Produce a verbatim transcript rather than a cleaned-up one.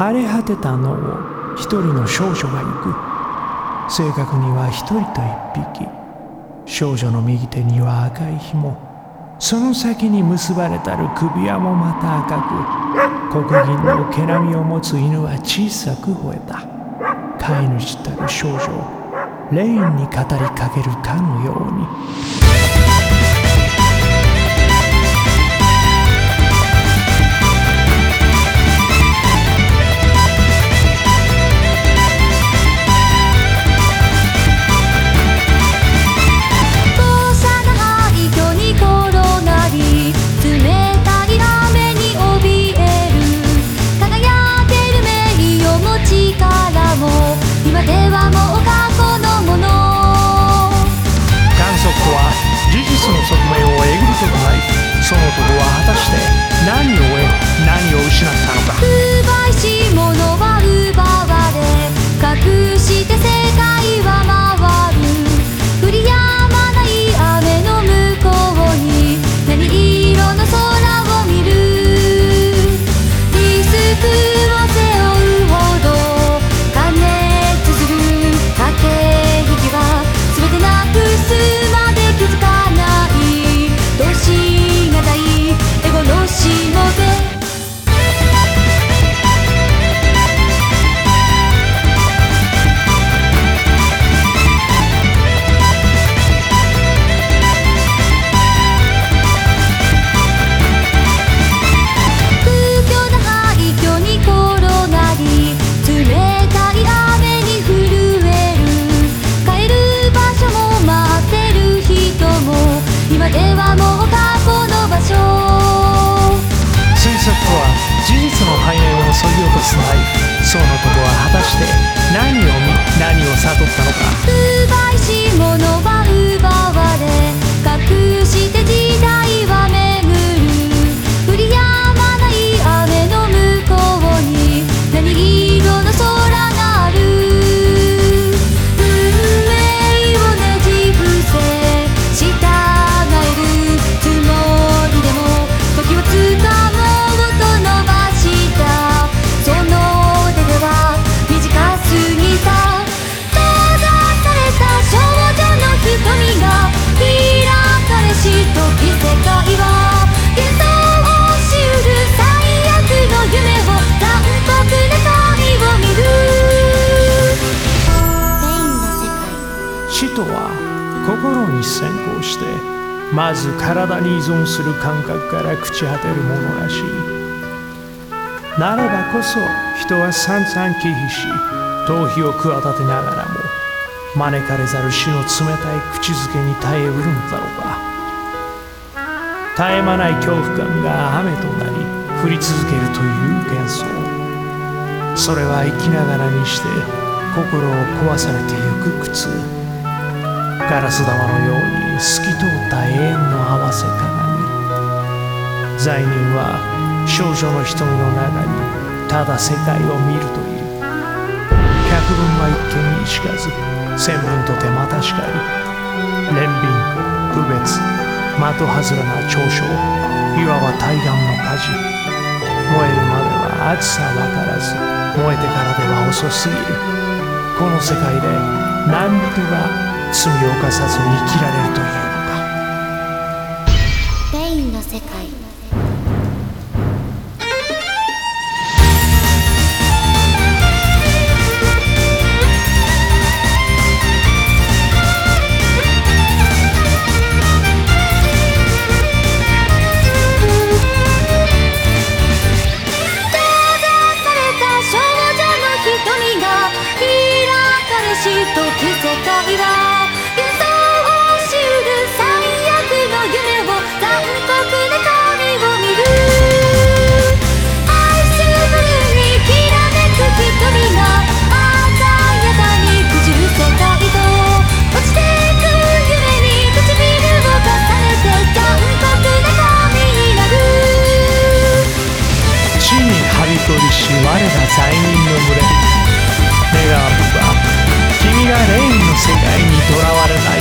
荒れ果てた野を一人の少女が行く。正確には一人と一匹。少女の右手には赤い紐、その先に結ばれたる首輪もまた赤く、黒銀の毛並みを持つ犬は小さく吠えた。飼い主たる少女をレインに語りかけるかのように。その男は果たして何を得、何を失ったのか。 奪いし物は奪われ、隠して世界は回る。降りやまない雨の向こうに何色の空を見る。リスクを背負うほど加熱する駆け引きは全てなくすまで気づかない。どうしエゴのしもべ。空虚な廃墟に転がり、冷たい雨に震える。帰る場所も待ってる人も今ではもう過去の場所。 推測とは事実の背面を削ぎ落とすナイフ。その男は果たして何を見、何を悟ったのか。 奪いし物は奪われ、隠して時代は巡る。降りやまない雨の向こうに何色の空がある。運命をねじ伏せ従えるつもりでも時をつかむ死とは心に先行してまず体に依存する感覚から朽ち果てるものらしい。なればこそ人は散々忌避し逃避を企てながらも招かれざる死の冷たい口づけに耐えうるのだろうか。絶え間ない恐怖感が雨となり降り続けるという幻想。それは生きながらにして心を壊されてゆく苦痛。ガラス玉のように透き通った永遠の合わせ鏡。罪人は少女の瞳の中にただ世界を見るという。百分は一見にしかず千分とてまたしかり。憐憫不別的外れな嘲笑、いわば対岸の火事。燃えるまでは熱さ分からず燃えてからでは遅すぎる。この世界で何人が罪を犯さずに生きられるというのか。 レインの世界。時世界は幻想を知る最悪の夢を残酷な髪を見る。アイスブルーにきらめく瞳が鮮やかに朽ちる世界と落ちてく夢に唇を重ねて残酷な髪になる。 地にはびこりし我ら罪人の群れ。願わくば君がレインの世界にとらわれない